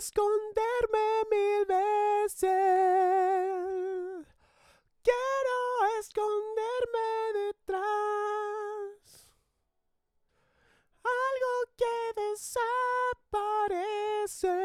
esconderme mil veces. Quiero esconderme detrás. Algo que desaparece.